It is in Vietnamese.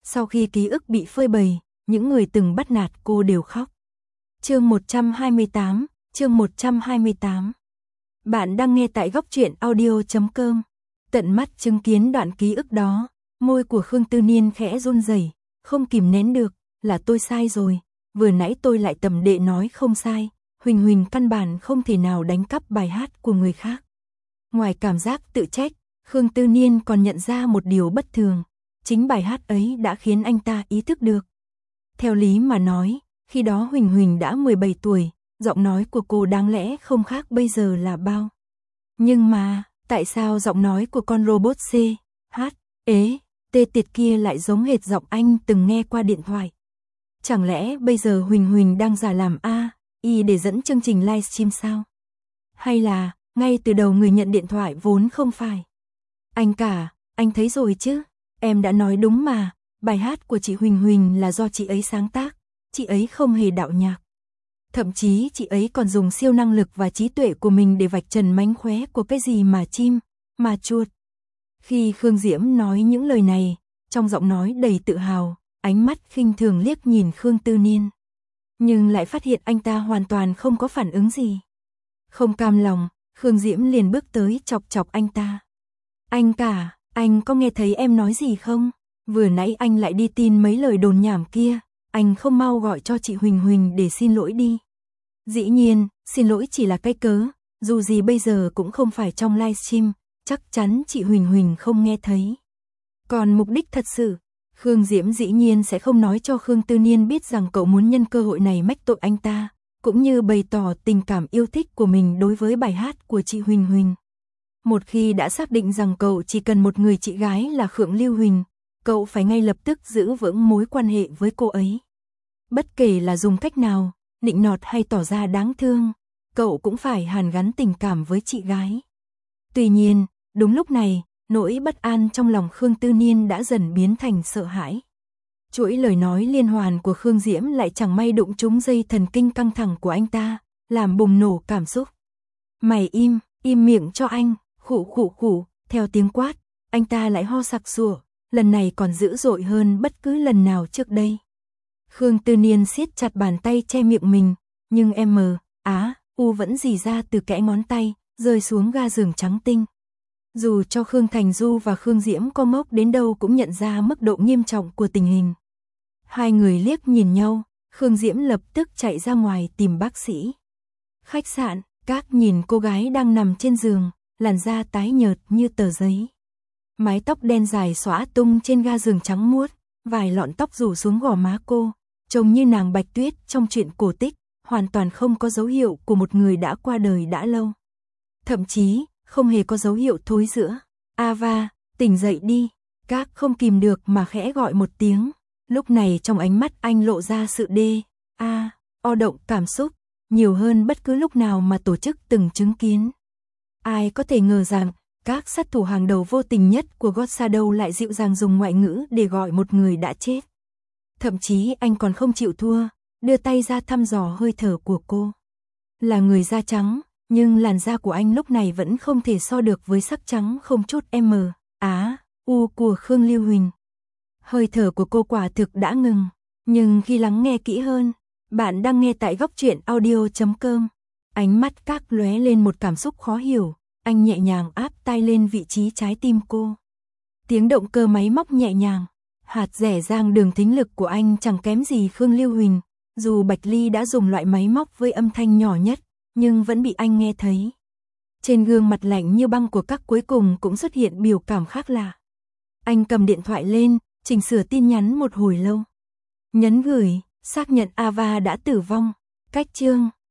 Sau khi ký ức bị phơi bày, những người từng bắt nạt cô đều khóc. Chương 128, chương 128. Bạn đang nghe tại góc truyện audio.com. Tận mắt chứng kiến đoạn ký ức đó, môi của Khương Tư Niên khẽ run rẩy, không kìm nén được, là tôi sai rồi, vừa nãy tôi lại tầm đệ nói không sai, Huỳnh Huỳnh căn bản không thể nào đánh cắp bài hát của người khác. Ngoài cảm giác tự trách, Khương Tư Niên còn nhận ra một điều bất thường, chính bài hát ấy đã khiến anh ta ý thức được. Theo lý mà nói, khi đó Huỳnh Huỳnh đã 17 tuổi, giọng nói của cô đáng lẽ không khác bây giờ là bao. Nhưng mà, tại sao giọng nói của con robot C, H, ế, tê tiệt kia lại giống hệt giọng anh từng nghe qua điện thoại? Chẳng lẽ bây giờ Huỳnh Huỳnh đang giả làm A, I để dẫn chương trình livestream sao? Hay là, ngay từ đầu người nhận điện thoại vốn không phải? Anh cả, anh thấy rồi chứ, em đã nói đúng mà, bài hát của chị Huỳnh Huỳnh là do chị ấy sáng tác, chị ấy không hề đạo nhạc. Thậm chí chị ấy còn dùng siêu năng lực và trí tuệ của mình để vạch trần mánh khóe của cái gì mà chim, mà chuột. Khi Khương Diễm nói những lời này, trong giọng nói đầy tự hào, ánh mắt khinh thường liếc nhìn Khương Tư Niên. Nhưng lại phát hiện anh ta hoàn toàn không có phản ứng gì. Không cam lòng, Khương Diễm liền bước tới chọc chọc anh ta. Anh cả, anh có nghe thấy em nói gì không? Vừa nãy anh lại đi tin mấy lời đồn nhảm kia, anh không mau gọi cho chị Huỳnh Huỳnh để xin lỗi đi. Dĩ nhiên, xin lỗi chỉ là cái cớ, dù gì bây giờ cũng không phải trong livestream, chắc chắn chị Huỳnh Huỳnh không nghe thấy. Còn mục đích thật sự, Khương Diễm dĩ nhiên sẽ không nói cho Khương Tư Niên biết rằng cậu muốn nhân cơ hội này mách tội anh ta, cũng như bày tỏ tình cảm yêu thích của mình đối với bài hát của chị Huỳnh Huỳnh. Một khi đã xác định rằng cậu chỉ cần một người chị gái là Khương Lưu Huỳnh, cậu phải ngay lập tức giữ vững mối quan hệ với cô ấy. Bất kể là dùng cách nào, nịnh nọt hay tỏ ra đáng thương, cậu cũng phải hàn gắn tình cảm với chị gái. Tuy nhiên, đúng lúc này, nỗi bất an trong lòng Khương Tư Niên đã dần biến thành sợ hãi. Chuỗi lời nói liên hoàn của Khương Diễm lại chẳng may đụng trúng dây thần kinh căng thẳng của anh ta, làm bùng nổ cảm xúc. Mày im miệng cho anh, khụ khụ khụ, theo tiếng quát, anh ta lại ho sặc sụa, lần này còn dữ dội hơn bất cứ lần nào trước đây. Khương Tư Niên siết chặt bàn tay che miệng mình, nhưng U vẫn rỉ ra từ kẽ ngón tay, rơi xuống ga giường trắng tinh. Dù cho Khương Thành Du và Khương Diễm có ngốc đến đâu cũng nhận ra mức độ nghiêm trọng của tình hình. Hai người liếc nhìn nhau, Khương Diễm lập tức chạy ra ngoài tìm bác sĩ. Khách sạn, Các nhìn cô gái đang nằm trên giường, làn da tái nhợt như tờ giấy. Mái tóc đen dài xõa tung trên ga giường trắng muốt, vài lọn tóc rủ xuống gò má cô, trông như nàng Bạch Tuyết trong truyện cổ tích, hoàn toàn không có dấu hiệu của một người đã qua đời đã lâu. Thậm chí, không hề có dấu hiệu thối rữa. Ava, tỉnh dậy đi. Các không kìm được mà khẽ gọi một tiếng. Lúc này trong ánh mắt anh lộ ra sự động cảm xúc, nhiều hơn bất cứ lúc nào mà tổ chức từng chứng kiến. Ai có thể ngờ rằng, các sát thủ hàng đầu vô tình nhất của God Shadow lại dịu dàng dùng ngoại ngữ để gọi một người đã chết. Thậm chí anh còn không chịu thua, đưa tay ra thăm dò hơi thở của cô. Là người da trắng, nhưng làn da của anh lúc này vẫn không thể so được với sắc trắng không chút U của Khương Lưu Huỳnh. Hơi thở của cô quả thực đã ngừng, nhưng khi lắng nghe kỹ hơn, bạn đang nghe tại góc truyện audio.com. Ánh mắt Các lóe lên một cảm xúc khó hiểu, anh nhẹ nhàng áp tai lên vị trí trái tim cô. Tiếng động cơ máy móc nhẹ nhàng, hạt rẻ rang đường thính lực của anh chẳng kém gì Khương Lưu Huỳnh, dù Bạch Ly đã dùng loại máy móc với âm thanh nhỏ nhất, nhưng vẫn bị anh nghe thấy. Trên gương mặt lạnh như băng của Các cuối cùng cũng xuất hiện biểu cảm khác lạ. Anh cầm điện thoại lên, chỉnh sửa tin nhắn một hồi lâu. Nhấn gửi, xác nhận Ava đã tử vong. Cách chương